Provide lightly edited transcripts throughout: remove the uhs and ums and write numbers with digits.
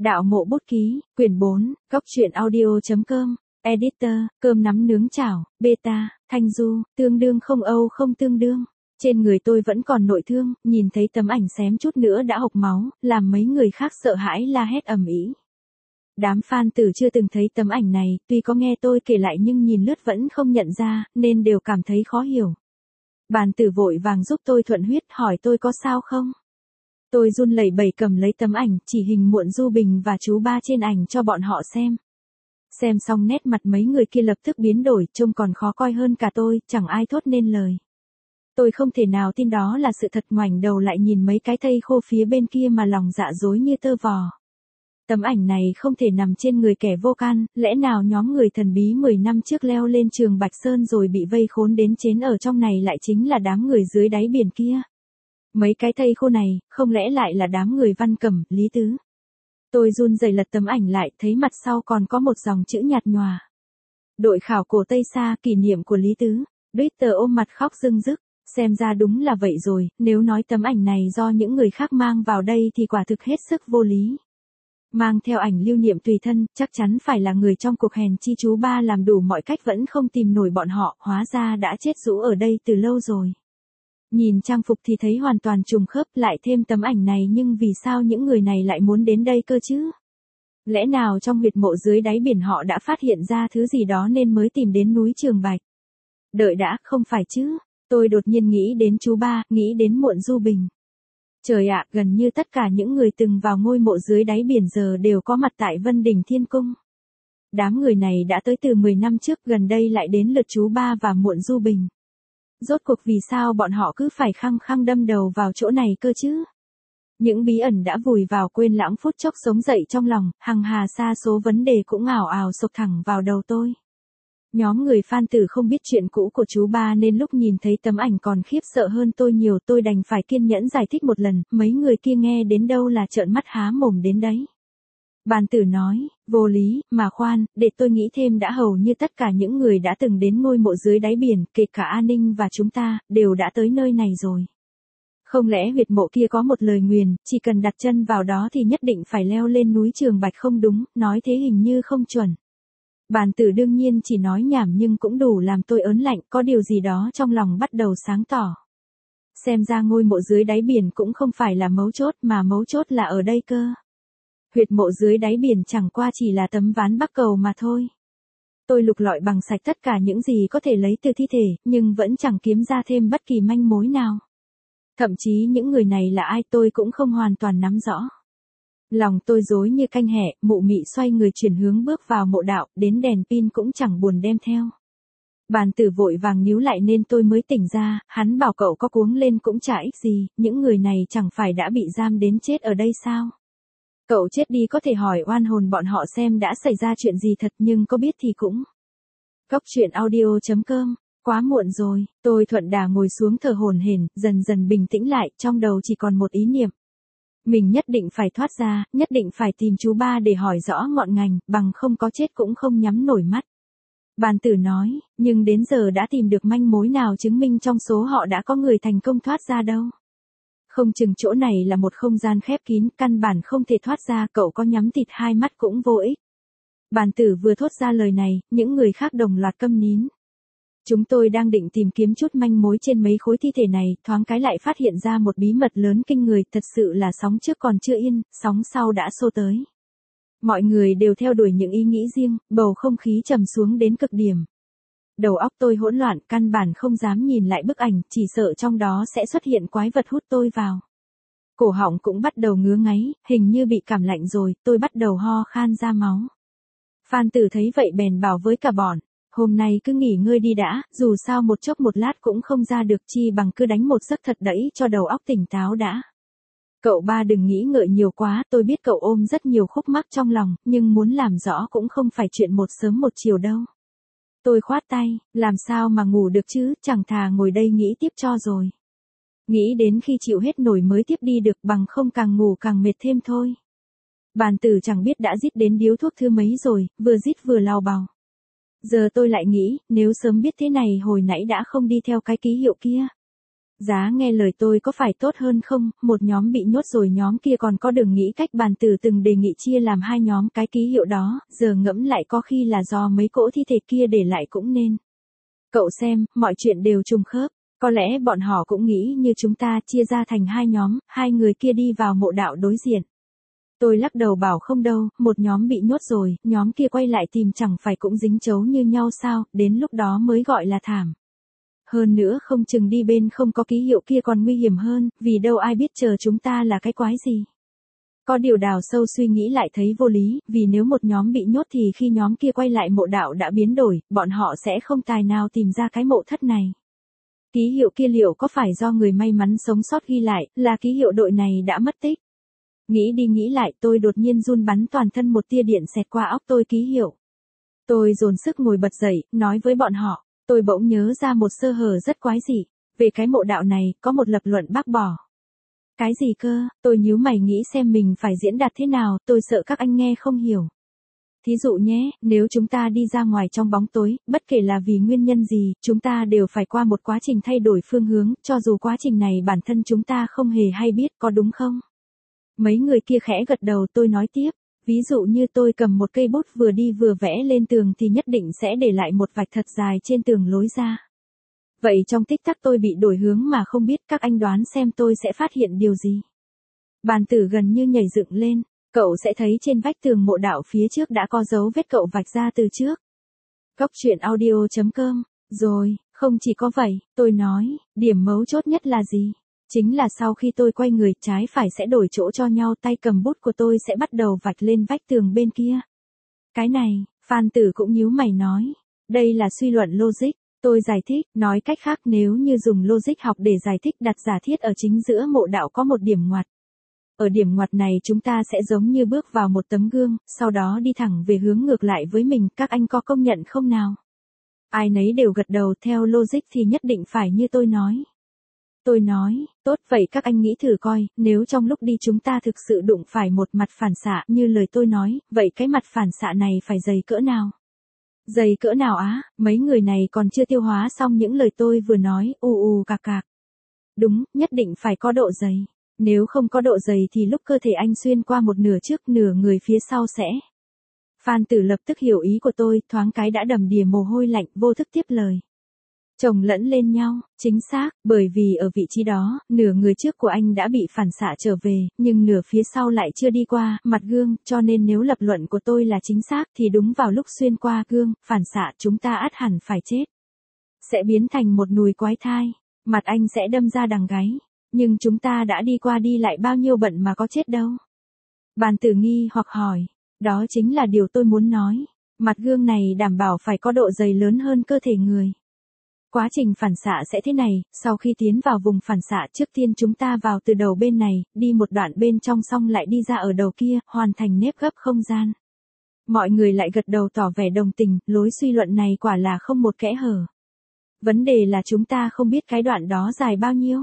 Đạo Mộ Bút Ký, quyển 4, góc truyện audio.com, editor, cơm nắm nướng chảo, beta, Thanh Du, tương đương không Âu không tương đương. Trên người tôi vẫn còn nội thương, nhìn thấy tấm ảnh xém chút nữa đã hộc máu, làm mấy người khác sợ hãi la hét ầm ĩ. Đám fan tử chưa từng thấy tấm ảnh này, tuy có nghe tôi kể lại nhưng nhìn lướt vẫn không nhận ra, nên đều cảm thấy khó hiểu. Bàn tử vội vàng giúp tôi thuận huyết hỏi tôi có sao không. Tôi run lẩy bẩy cầm lấy tấm ảnh, chỉ hình Muộn Du Bình và chú ba trên ảnh cho bọn họ xem. Xem xong nét mặt mấy người kia lập tức biến đổi, trông còn khó coi hơn cả tôi, chẳng ai thốt nên lời. Tôi không thể nào tin đó là sự thật, ngoảnh đầu lại nhìn mấy cái thây khô phía bên kia mà lòng dạ rối như tơ vò. Tấm ảnh này không thể nằm trên người kẻ vô can, lẽ nào nhóm người thần bí 10 năm trước leo lên Trường Bạch Sơn rồi bị vây khốn đến chết ở trong này lại chính là đám người dưới đáy biển kia. Mấy cái thây khô này, không lẽ lại là đám người Văn Cẩm, Lý Tứ? Tôi run rẩy lật tấm ảnh lại, thấy mặt sau còn có một dòng chữ nhạt nhòa. Đội khảo cổ Tây Sa, kỷ niệm của Lý Tứ. Twitter ôm mặt khóc rưng rức. Xem ra đúng là vậy rồi, nếu nói tấm ảnh này do những người khác mang vào đây thì quả thực hết sức vô lý. Mang theo ảnh lưu niệm tùy thân, chắc chắn phải là người trong cuộc hèn chi chú ba làm đủ mọi cách vẫn không tìm nổi bọn họ, hóa ra đã chết rũ ở đây từ lâu rồi. Nhìn trang phục thì thấy hoàn toàn trùng khớp, lại thêm tấm ảnh này, nhưng vì sao những người này lại muốn đến đây cơ chứ? Lẽ nào trong huyệt mộ dưới đáy biển họ đã phát hiện ra thứ gì đó nên mới tìm đến núi Trường Bạch? Đợi đã, không phải chứ? Tôi đột nhiên nghĩ đến chú ba, nghĩ đến Muộn Du Bình. Trời ạ, gần như tất cả những người từng vào ngôi mộ dưới đáy biển giờ đều có mặt tại Vân Đình Thiên Cung. Đám người này đã tới từ 10 năm trước, gần đây lại đến lượt chú ba và Muộn Du Bình. Rốt cuộc vì sao bọn họ cứ phải khăng khăng đâm đầu vào chỗ này cơ chứ? Những bí ẩn đã vùi vào quên lãng phút chốc sống dậy trong lòng, hằng hà sa số vấn đề cũng ào ào sộc thẳng vào đầu tôi. Nhóm người fan tử không biết chuyện cũ của chú ba nên lúc nhìn thấy tấm ảnh còn khiếp sợ hơn tôi nhiều, tôi đành phải kiên nhẫn giải thích một lần, mấy người kia nghe đến đâu là trợn mắt há mồm đến đấy. Bàn tử nói, vô lý, mà khoan, để tôi nghĩ thêm đã, hầu như tất cả những người đã từng đến ngôi mộ dưới đáy biển, kể cả An Ninh và chúng ta, đều đã tới nơi này rồi. Không lẽ huyệt mộ kia có một lời nguyền, chỉ cần đặt chân vào đó thì nhất định phải leo lên núi Trường Bạch? Không đúng, nói thế hình như không chuẩn. Bàn tử đương nhiên chỉ nói nhảm nhưng cũng đủ làm tôi ớn lạnh, có điều gì đó trong lòng bắt đầu sáng tỏ. Xem ra ngôi mộ dưới đáy biển cũng không phải là mấu chốt, mà mấu chốt là ở đây cơ. Huyệt mộ dưới đáy biển chẳng qua chỉ là tấm ván bắc cầu mà thôi. Tôi lục lọi bằng sạch tất cả những gì có thể lấy từ thi thể, nhưng vẫn chẳng kiếm ra thêm bất kỳ manh mối nào. Thậm chí những người này là ai tôi cũng không hoàn toàn nắm rõ. Lòng tôi rối như canh hẹ, mụ mị xoay người chuyển hướng bước vào mộ đạo, đến đèn pin cũng chẳng buồn đem theo. Bàn tử vội vàng níu lại nên tôi mới tỉnh ra, hắn bảo cậu có cuống lên cũng chả ích gì, những người này chẳng phải đã bị giam đến chết ở đây sao? Cậu chết đi có thể hỏi oan hồn bọn họ xem đã xảy ra chuyện gì thật, nhưng có biết thì cũng. Góc truyện audio.com, quá muộn rồi, tôi thuận đà ngồi xuống thở hổn hển, dần dần bình tĩnh lại, trong đầu chỉ còn một ý niệm. Mình nhất định phải thoát ra, nhất định phải tìm chú ba để hỏi rõ ngọn ngành, bằng không có chết cũng không nhắm nổi mắt. Bàn tử nói, nhưng đến giờ đã tìm được manh mối nào chứng minh trong số họ đã có người thành công thoát ra đâu. Không chừng chỗ này là một không gian khép kín, căn bản không thể thoát ra, cậu có nhắm thịt hai mắt cũng vô ích. Bàn tử vừa thốt ra lời này, những người khác đồng loạt câm nín. Chúng tôi đang định tìm kiếm chút manh mối trên mấy khối thi thể này, thoáng cái lại phát hiện ra một bí mật lớn kinh người, thật sự là sóng trước còn chưa yên, sóng sau đã xô tới. Mọi người đều theo đuổi những ý nghĩ riêng, bầu không khí trầm xuống đến cực điểm. Đầu óc tôi hỗn loạn, căn bản không dám nhìn lại bức ảnh, chỉ sợ trong đó sẽ xuất hiện quái vật hút tôi vào. Cổ họng cũng bắt đầu ngứa ngáy, hình như bị cảm lạnh rồi, tôi bắt đầu ho khan ra máu. Phan Tử thấy vậy bèn bảo với cả bọn, hôm nay cứ nghỉ ngơi đi đã, dù sao một chốc một lát cũng không ra được, chi bằng cứ đánh một giấc thật đẫy cho đầu óc tỉnh táo đã. Cậu ba đừng nghĩ ngợi nhiều quá, tôi biết cậu ôm rất nhiều khúc mắc trong lòng, nhưng muốn làm rõ cũng không phải chuyện một sớm một chiều đâu. Tôi khoát tay, làm sao mà ngủ được chứ, chẳng thà ngồi đây nghĩ tiếp cho rồi. Nghĩ đến khi chịu hết nổi mới tiếp đi được, bằng không càng ngủ càng mệt thêm thôi. Bàn tử chẳng biết đã rít đến điếu thuốc thứ mấy rồi, vừa rít vừa lào bào. Giờ tôi lại nghĩ, nếu sớm biết thế này hồi nãy đã không đi theo cái ký hiệu kia. Giá nghe lời tôi có phải tốt hơn không, một nhóm bị nhốt rồi nhóm kia còn có đường nghĩ cách. Bàn tử từng đề nghị chia làm hai nhóm. Cái ký hiệu đó, giờ ngẫm lại có khi là do mấy cỗ thi thể kia để lại cũng nên. Cậu xem, mọi chuyện đều trùng khớp. Có lẽ bọn họ cũng nghĩ như chúng ta, chia ra thành hai nhóm, hai người kia đi vào mộ đạo đối diện. Tôi lắc đầu bảo không đâu, một nhóm bị nhốt rồi, nhóm kia quay lại tìm chẳng phải cũng dính chấu như nhau sao, đến lúc đó mới gọi là thảm. Hơn nữa không chừng đi bên không có ký hiệu kia còn nguy hiểm hơn, vì đâu ai biết chờ chúng ta là cái quái gì. Có điều đào sâu suy nghĩ lại thấy vô lý, vì nếu một nhóm bị nhốt thì khi nhóm kia quay lại mộ đạo đã biến đổi, bọn họ sẽ không tài nào tìm ra cái mộ thất này. Ký hiệu kia liệu có phải do người may mắn sống sót ghi lại, là ký hiệu đội này đã mất tích? Nghĩ đi nghĩ lại tôi đột nhiên run bắn toàn thân, một tia điện xẹt qua óc tôi. Ký hiệu. Tôi dồn sức ngồi bật dậy, nói với bọn họ, tôi bỗng nhớ ra một sơ hở rất quái dị. Về cái mộ đạo này, có một lập luận bác bỏ. Cái gì cơ? Tôi nhíu mày nghĩ xem mình phải diễn đạt thế nào, tôi sợ các anh nghe không hiểu. Thí dụ nhé, nếu chúng ta đi ra ngoài trong bóng tối, bất kể là vì nguyên nhân gì, chúng ta đều phải qua một quá trình thay đổi phương hướng, cho dù quá trình này bản thân chúng ta không hề hay biết, có đúng không? Mấy người kia khẽ gật đầu. Tôi nói tiếp, ví dụ như tôi cầm một cây bút vừa đi vừa vẽ lên tường thì nhất định sẽ để lại một vạch thật dài trên tường lối ra. Vậy trong tích tắc tôi bị đổi hướng mà không biết, các anh đoán xem tôi sẽ phát hiện điều gì? Bàn tử gần như nhảy dựng lên, cậu sẽ thấy trên vách tường mộ đạo phía trước đã có dấu vết cậu vạch ra từ trước. Cốc truyện audio.com. Rồi, không chỉ có vậy, tôi nói, điểm mấu chốt nhất là gì? Chính là sau khi tôi quay người, trái phải sẽ đổi chỗ cho nhau, tay cầm bút của tôi sẽ bắt đầu vạch lên vách tường bên kia. Cái này, Phan Tử cũng nhíu mày nói, đây là suy luận logic. Tôi giải thích, nói cách khác nếu như dùng logic học để giải thích, đặt giả thiết ở chính giữa mộ đạo có một điểm ngoặt. Ở điểm ngoặt này chúng ta sẽ giống như bước vào một tấm gương, sau đó đi thẳng về hướng ngược lại với mình, các anh có công nhận không nào? Ai nấy đều gật đầu. Theo logic thì nhất định phải như tôi nói. Tôi nói, tốt vậy các anh nghĩ thử coi, nếu trong lúc đi chúng ta thực sự đụng phải một mặt phản xạ như lời tôi nói, vậy cái mặt phản xạ này phải dày cỡ nào? Dày cỡ nào á? Mấy người này còn chưa tiêu hóa xong những lời tôi vừa nói, cạc cạc. Đúng, nhất định phải có độ dày. Nếu không có độ dày thì lúc cơ thể anh xuyên qua một nửa trước, nửa người phía sau sẽ. Phan Tử lập tức hiểu ý của tôi, thoáng cái đã đầm đìa mồ hôi lạnh, vô thức tiếp lời. Chồng lẫn lên nhau, chính xác, bởi vì ở vị trí đó, nửa người trước của anh đã bị phản xạ trở về, nhưng nửa phía sau lại chưa đi qua mặt gương, cho nên nếu lập luận của tôi là chính xác thì đúng vào lúc xuyên qua gương, phản xạ chúng ta ắt hẳn phải chết. Sẽ biến thành một nùi quái thai, mặt anh sẽ đâm ra đằng gáy, nhưng chúng ta đã đi qua đi lại bao nhiêu bận mà có chết đâu. Bàn Tử nghi hoặc hỏi, đó chính là điều tôi muốn nói, mặt gương này đảm bảo phải có độ dày lớn hơn cơ thể người. Quá trình phản xạ sẽ thế này, sau khi tiến vào vùng phản xạ trước tiên chúng ta vào từ đầu bên này, đi một đoạn bên trong xong lại đi ra ở đầu kia, hoàn thành nếp gấp không gian. Mọi người lại gật đầu tỏ vẻ đồng tình, lối suy luận này quả là không một kẽ hở. Vấn đề là chúng ta không biết cái đoạn đó dài bao nhiêu.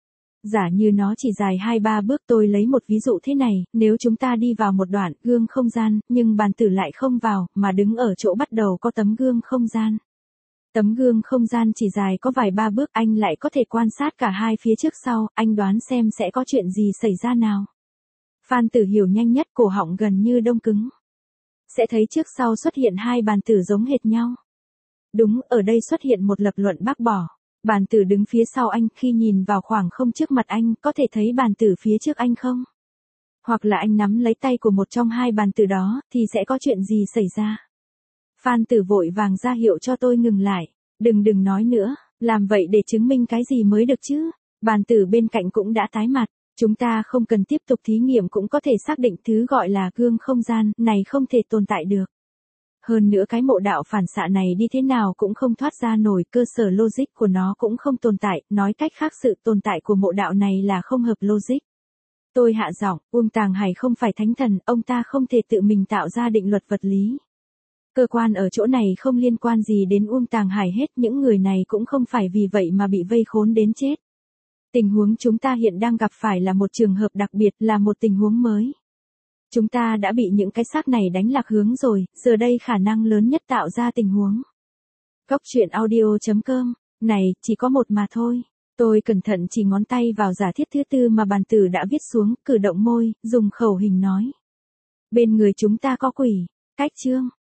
Giả như nó chỉ dài 2-3 bước, tôi lấy một ví dụ thế này, nếu chúng ta đi vào một đoạn gương không gian, nhưng Bàn Tử lại không vào, mà đứng ở chỗ bắt đầu có tấm gương không gian. Tấm gương không gian chỉ dài có vài ba bước, anh lại có thể quan sát cả hai phía trước sau, anh đoán xem sẽ có chuyện gì xảy ra nào. Phan Tử hiểu nhanh nhất, cổ họng gần như đông cứng. Sẽ thấy trước sau xuất hiện hai bàn tử giống hệt nhau. Đúng, ở đây xuất hiện một lập luận bác bỏ. Bàn tử đứng phía sau anh, khi nhìn vào khoảng không trước mặt anh, có thể thấy bàn tử phía trước anh không? Hoặc là anh nắm lấy tay của một trong hai bàn tử đó, thì sẽ có chuyện gì xảy ra? Phan Tử vội vàng ra hiệu cho tôi ngừng lại. Đừng nói nữa, làm vậy để chứng minh cái gì mới được chứ? Bàn tử bên cạnh cũng đã tái mặt. Chúng ta không cần tiếp tục thí nghiệm cũng có thể xác định thứ gọi là gương không gian này không thể tồn tại được. Hơn nữa cái mộ đạo phản xạ này đi thế nào cũng không thoát ra nổi, cơ sở logic của nó cũng không tồn tại, nói cách khác sự tồn tại của mộ đạo này là không hợp logic. Tôi hạ giọng, Uông Tàng Hải không phải thánh thần, ông ta không thể tự mình tạo ra định luật vật lý. Cơ quan ở chỗ này không liên quan gì đến Uông Tàng Hải hết, những người này cũng không phải vì vậy mà bị vây khốn đến chết. Tình huống chúng ta hiện đang gặp phải là một trường hợp đặc biệt, là một tình huống mới. Chúng ta đã bị những cái xác này đánh lạc hướng rồi, giờ đây khả năng lớn nhất tạo ra tình huống. Cốc truyện audio.com, này, chỉ có một mà thôi. Tôi cẩn thận chỉ ngón tay vào giả thiết thứ tư mà bàn tử đã viết xuống, cử động môi, dùng khẩu hình nói. Bên người chúng ta có quỷ. Cách chương.